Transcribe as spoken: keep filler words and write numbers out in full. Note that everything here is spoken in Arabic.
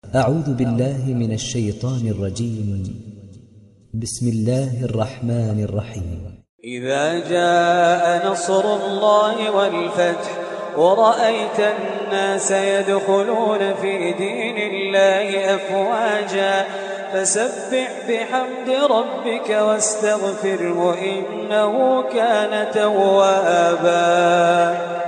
أعوذ بالله من الشيطان الرجيم. بسم الله الرحمن الرحيم. إذا جاء نصر الله والفتح ورأيت الناس يدخلون في دين الله أفواجا فسبح بحمد ربك واستغفره إنه كان توابا.